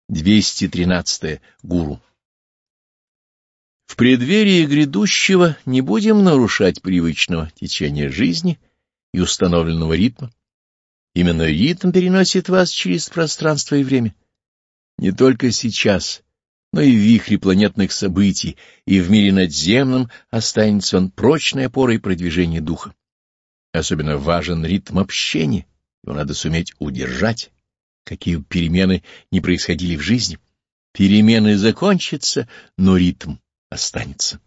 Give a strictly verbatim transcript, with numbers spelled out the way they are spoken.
двести тринадцатое. Гуру. В преддверии грядущего не будем нарушать привычного течения жизни и установленного ритма. Именно ритм переносит вас через пространство и время. Не только сейчас, но и в вихре планетных событий, и в мире надземном останется он прочной опорой продвижения духа. Особенно важен ритм общения, его надо суметь удержать, какие бы перемены ни происходили в жизни. Перемены закончатся, но ритм останется.